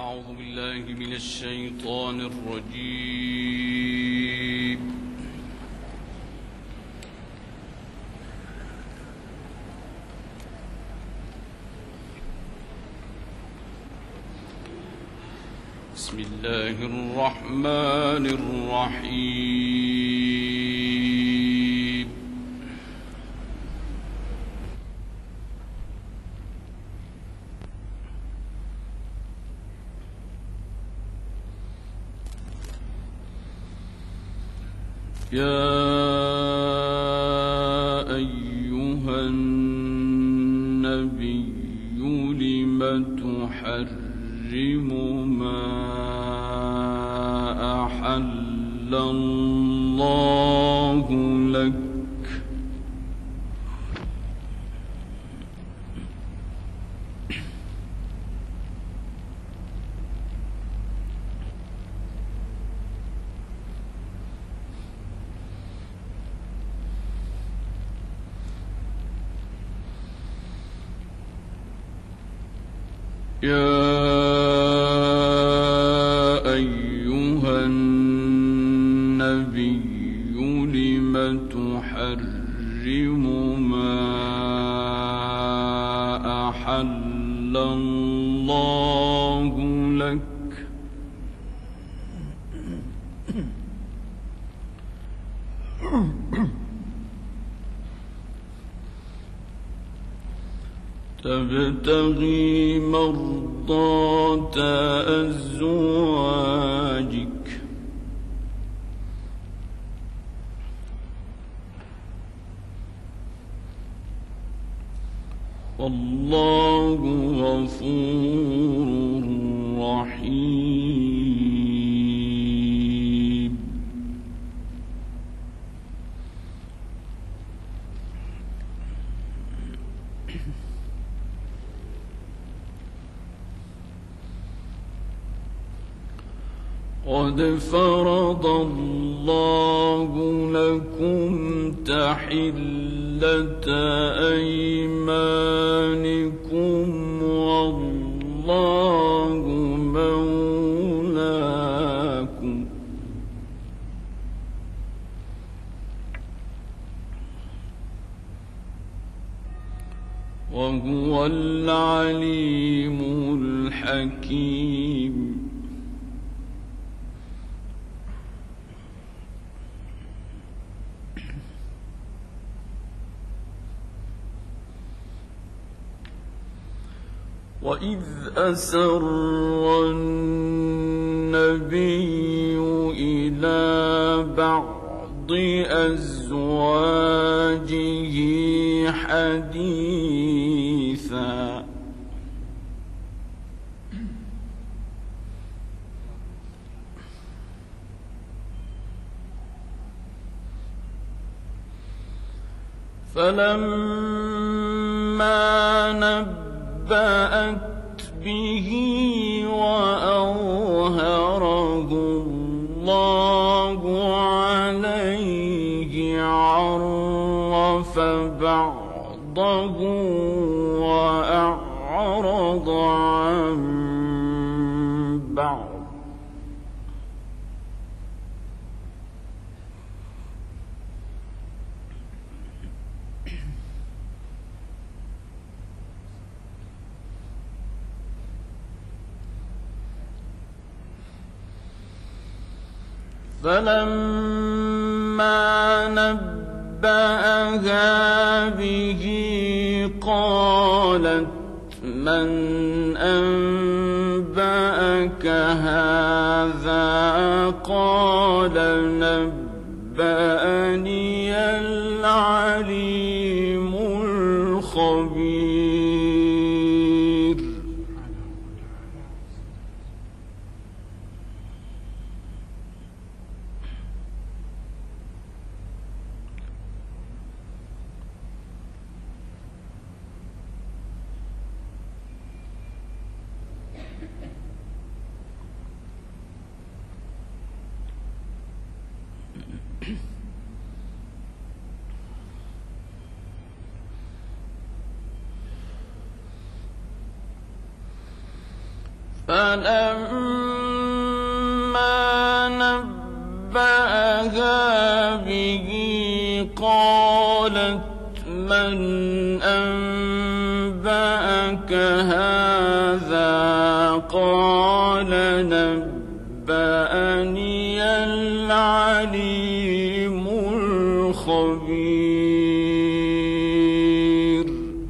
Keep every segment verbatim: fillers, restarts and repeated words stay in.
أعوذ بالله من الشيطان الرجيم. بسم الله الرحمن الرحيم. يا أيها النبي لم تحرم ما أحل الله لك يا أيها النبي لم تحرم ما أحل الله لك تبتغي مرضات أزواجك والله غفور رحيم. قد فرض الله لكم تحلة أيمانكم والله مولاكم وهو العليم الحكيم. وإذ أسر النبي إلى بعض أزواجه حديثا فلما نبأت به وأظهره الله عليه عرف بعضه وأعرض عن بعض فلما نبأها به قالت من أنبأك هذا قال نبأني العليم الخبير. فلما نبأها به قالت من أنبأك هذا قال نبأني العليم الخبير.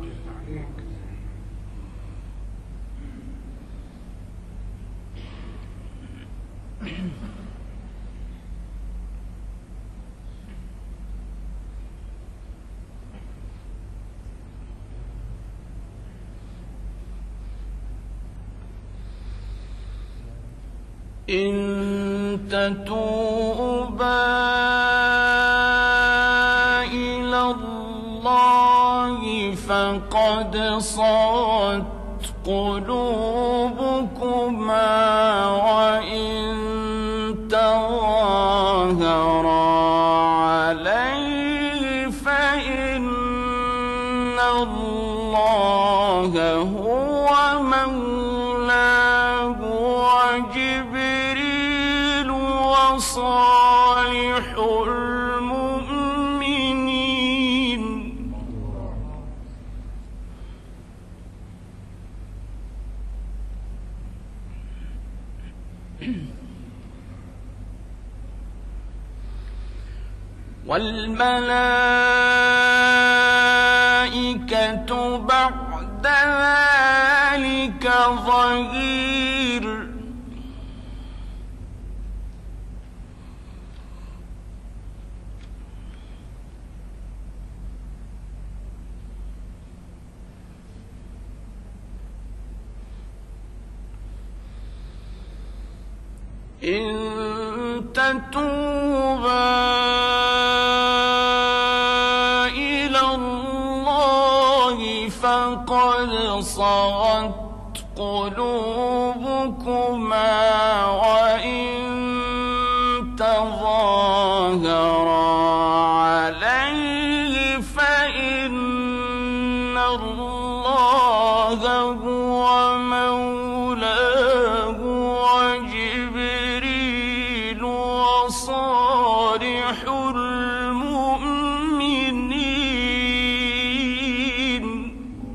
إن تتوبا إلى الله فقد صغت قلوبكما وإن تظاهرا عليه فإن الله هو مولاه وجبريل وصالح المؤمنين. والملائكة بعد ذلك ظهير. إن تتوبا إلى الله فقد صغت قلوبكما وإن تظاهرا عليه فإن الله هو مولاه وجبريل وصالح المؤمنين.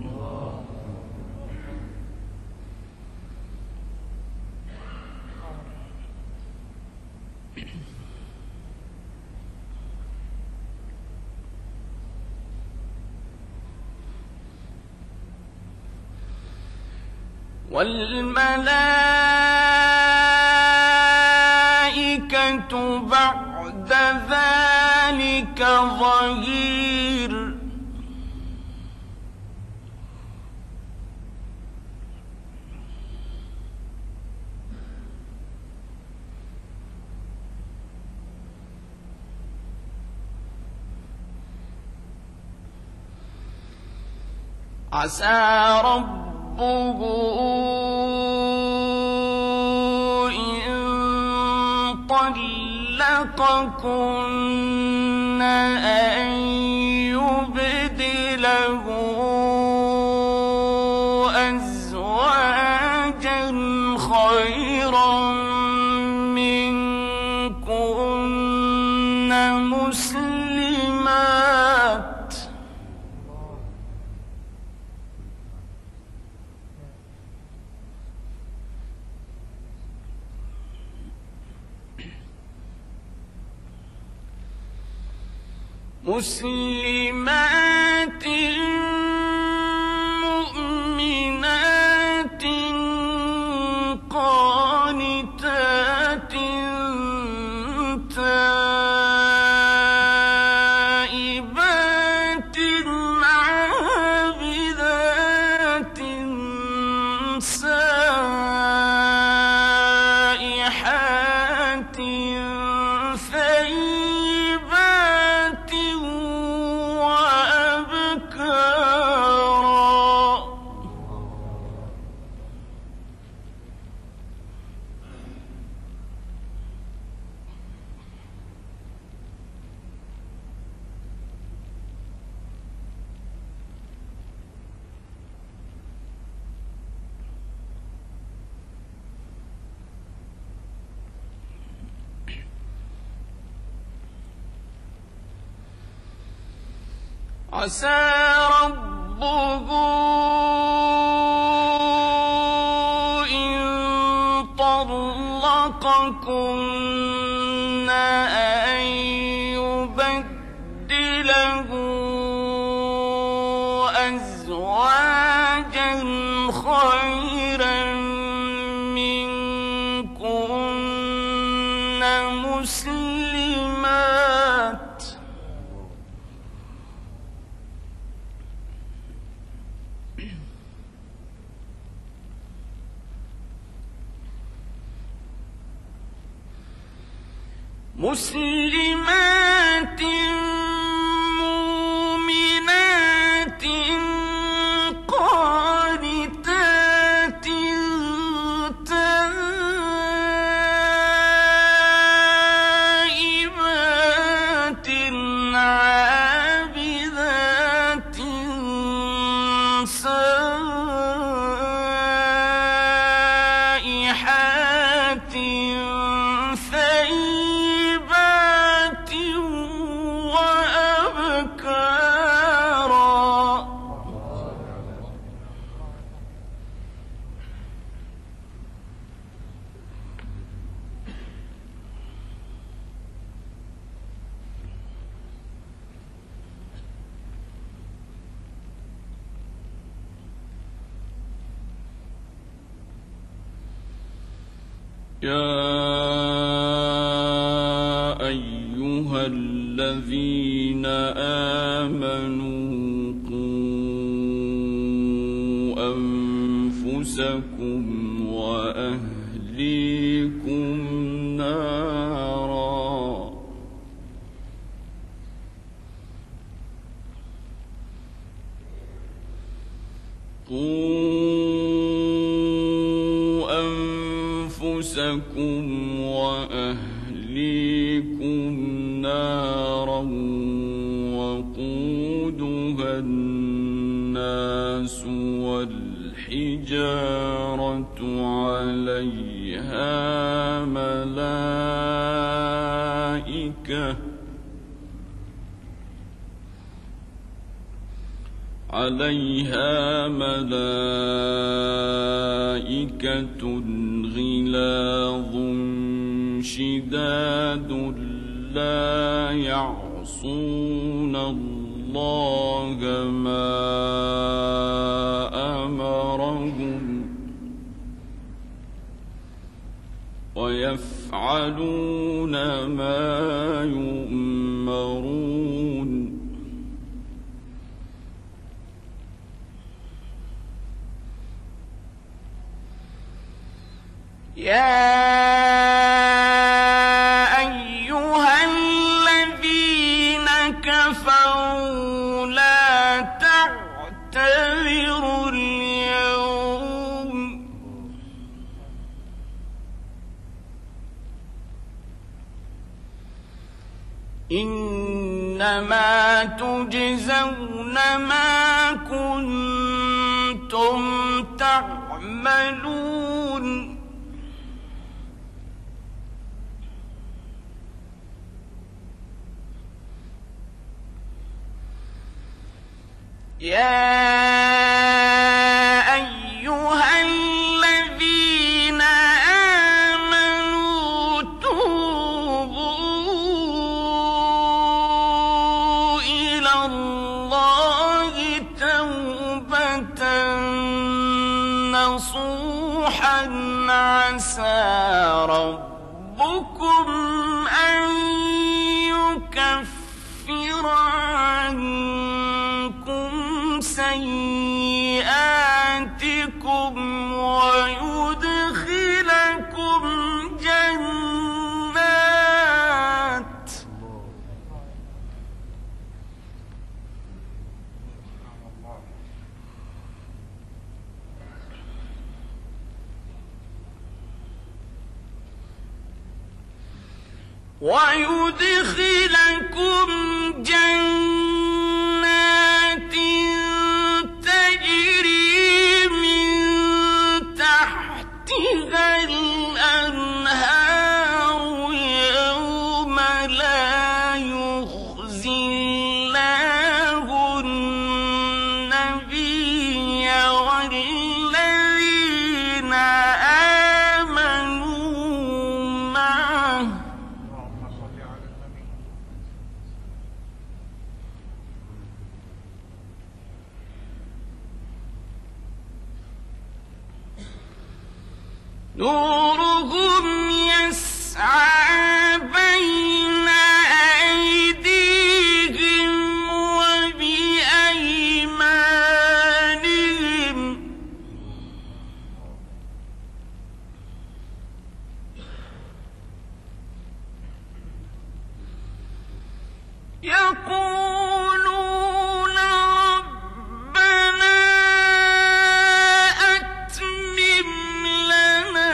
والملائكة بعد ذلك ظهير. عسى ربه إن طلقكن أن يبدله أزواجا خيرا منكن مسلمات مسلمات مؤمنات قانتات تائبات عابدات سائحات ثيبات وأبكارا. عسى ربه إن طلقكن أن يبدله أزواجا خيرا منكن مسلمات مسلمات مؤمنات قانتات تائبات عابدات سائحات يا أيها الذين آمنوا قوا أنفسكم وأهليكم نارا أنفسكم وأهليكم نارا وقودها الناس والحجارة عليها ملائكة عليها ملائكة غلاظ شداد لا يعصون الله ما أمرهم ويفعلون ما يؤمرون يا أيها الذين كفروا لا تعتذروا اليوم إنما تجزون ما كنتم تعملون يا أيها الذين آمنوا توبوا إلى الله توبة نصوحا عسى ربكم أن يكفر عنكم سيئاتكم ويدخلكم جنات ويدخلكم جنات تجري من تحتها الأنهار يوم لا يخزي الله نورهم يسعى بين أيديهم وبأيمانهم يقولون ربنا أتمم لنا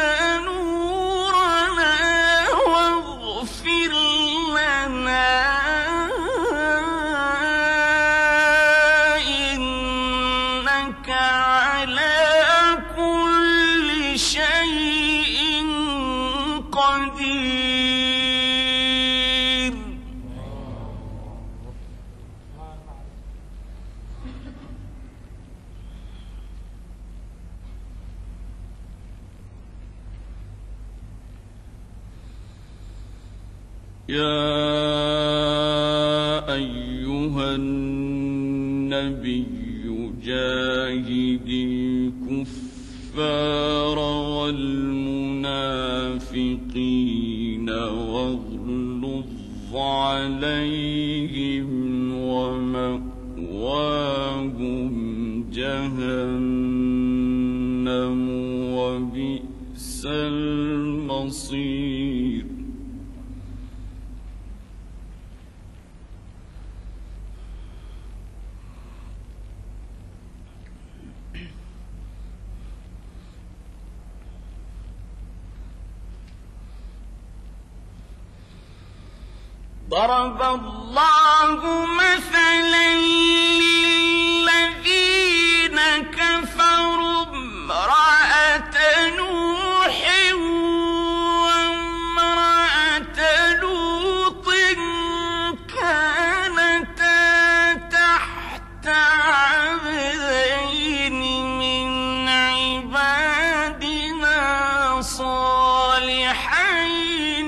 نورنا واغفر لنا إنك على كل شيء قدير. يا أيها النبي جاهد الكفار والمنافقين واغلظ عليهم ومأواهم جهنم وبئس المصير. ضرب الله مثلا للذين كفروا امرأة نوح وامرأة لوط كانتا تحت عبدين من عبادنا صالحين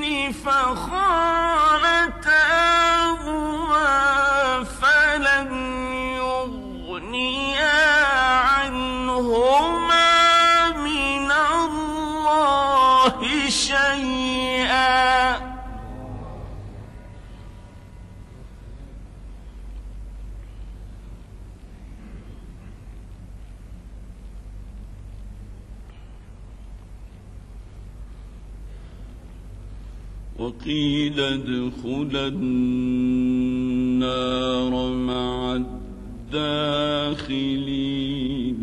فخانتاهما فلم يغنيا عنهما من الله شيئا وقيل ادخلا النار مع الداخلين.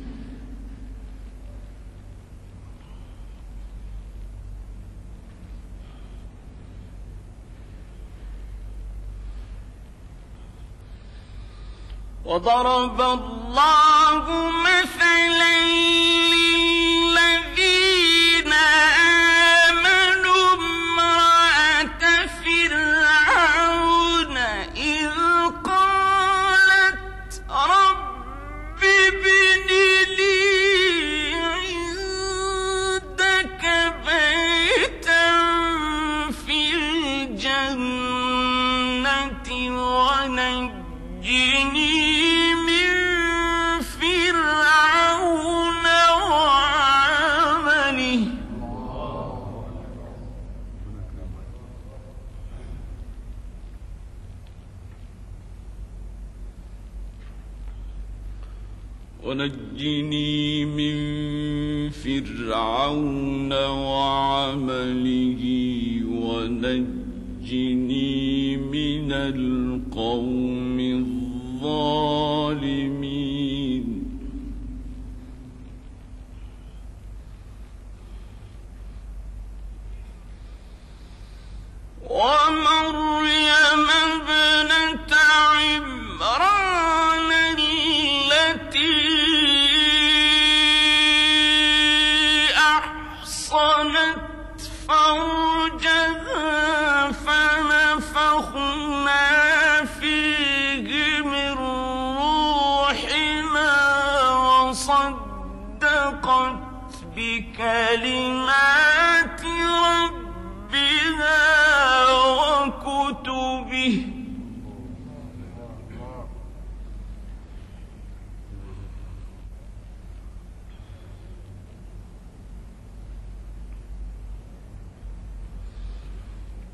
وضرب الله مثلا للذين آمنوا امرأة فرعون إذ قالت رب ابن لي عندك بيتا في الجنة ونجني ونجني من فرعون وعمله ونجني من القوم الظالمين. ومريم ابنة عمران التي أحصنت فرجها فنفخنا فيه من روحنا وصدقت بكلمات ربها وكتبه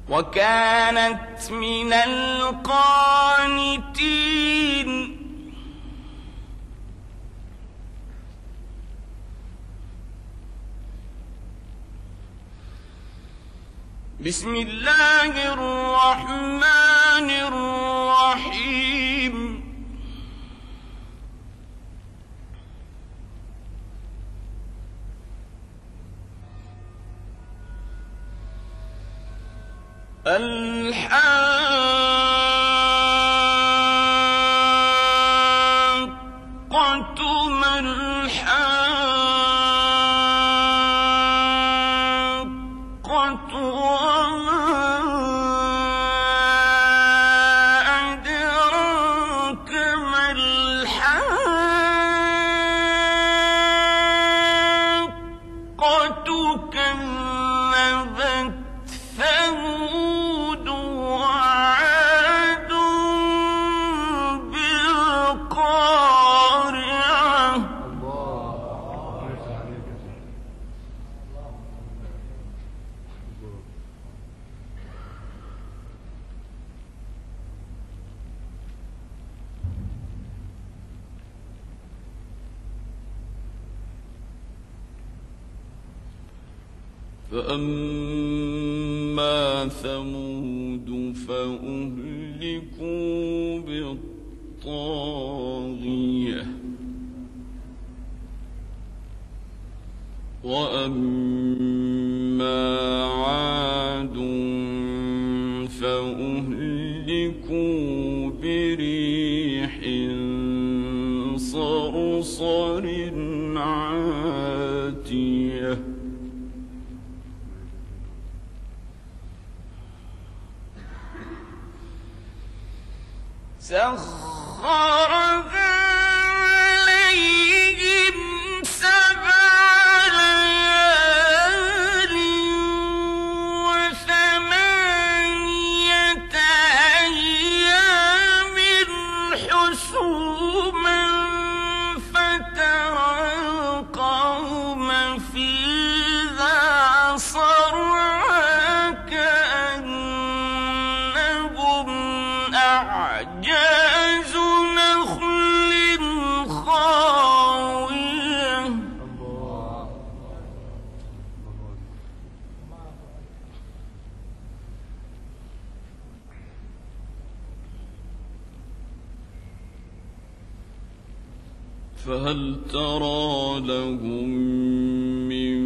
وكانت من القانتين. بسم الله الرحمن الرحيم. الحاقة ما الحاقة وما أدراك ما الحاقة كذبت ثمود وعاد بالقارعة. فأما ثمود فأهلكوا بالطاغية وأما عاد فأهلكوا بريح صرصر عاتية. سخرها عليهم سبع ليال وثمانية أيام حسوما فترى القوم فيها صرعى كأنهم أعجاز نخل خاوية. فهل ترى لهم من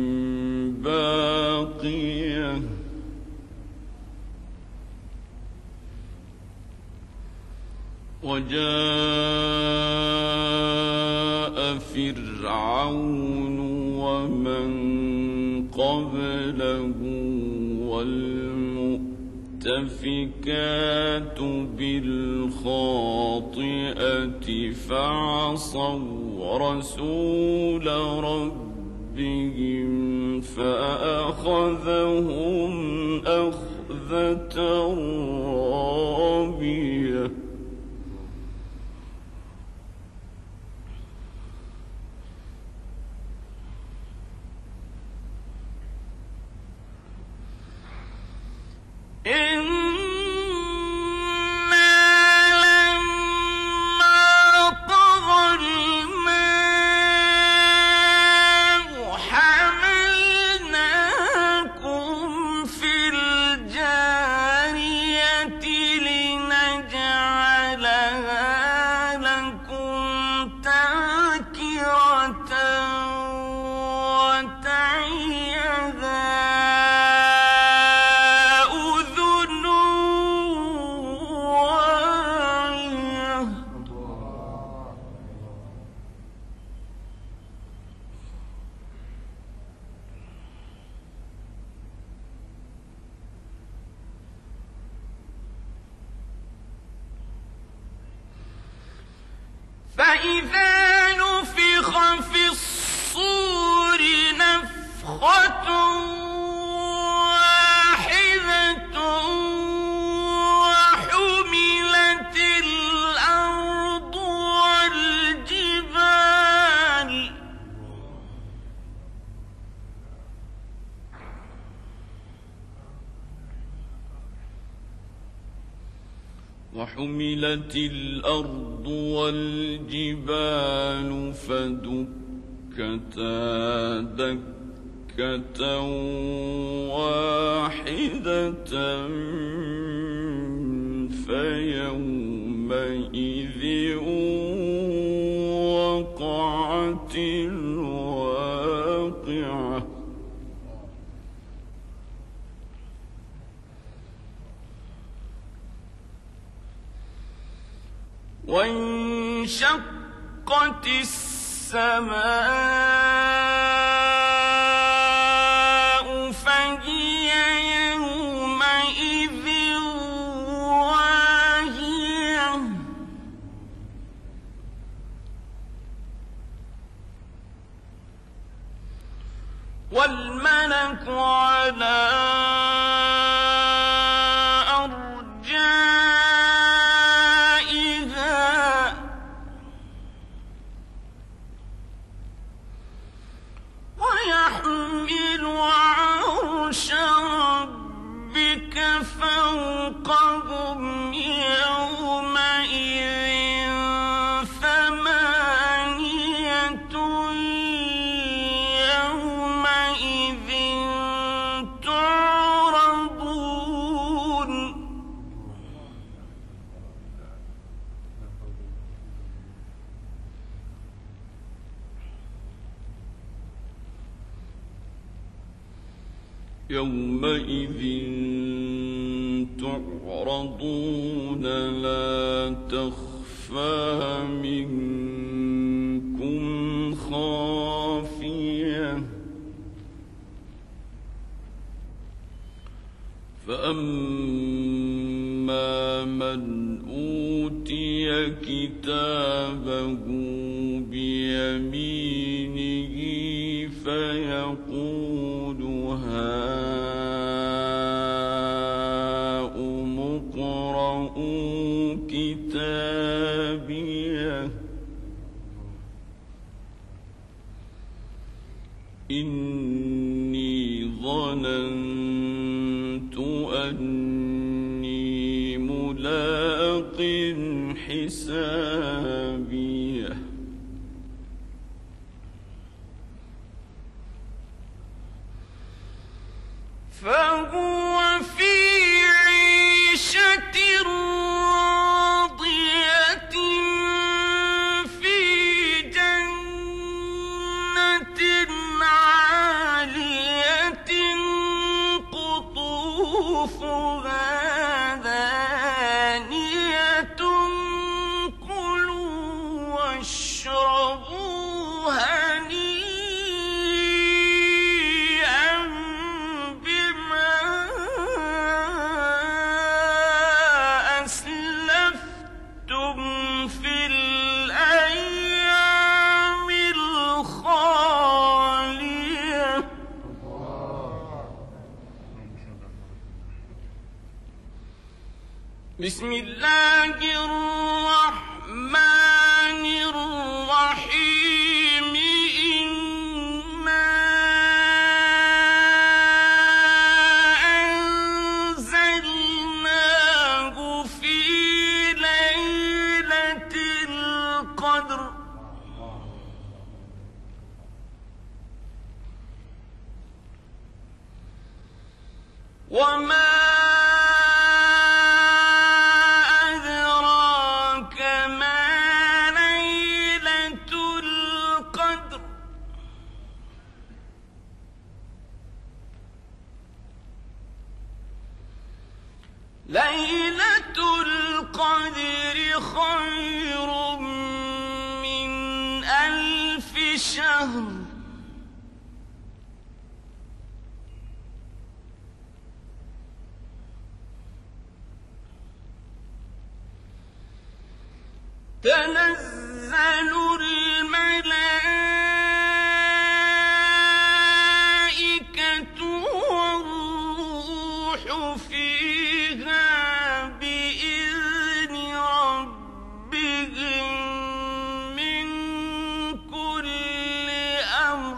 باقية. وجاء فرعون ومن قبله والمؤتفكات بالخاطئة فعصوا رسول ربهم فأخذهم أخذة رابية. فإذا نفخ في الصور نفخة واحدة وحملت الأرض والجبال وحملت الأرض والجبال فدكتا دكة واحدة فيومئذ وقعت الواقعة وانشقت السماء فهي يومئذ واهية والملك على فوقهم يومئذ ثمانية يومئذ تعرضون يومئذ تعرضون لا تخفى منكم خافية فأما من أوتي كتابه بيمينه فيقول هاؤم اقرءوا كتابيه إني ظننت أني ملاق حسابيه فهو في عيشة راضية في جنة عالية قطوفها دانية كلوا واشربوا هنيئا بما أسلفتم في الأيام الخالية بسم الله الرحمن الرحيم إنا أنزلناه في ليلة القدر وما أدراك ما ليلة القدر ليلة القدر خير من ألف شهر تنزل الملائكة والروح فيها بإذن ربهم من كل أمر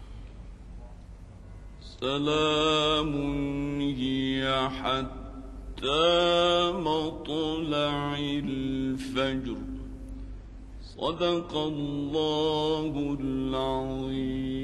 سلام هي حتى حتى مطلع الفجر. صدق الله العظيم.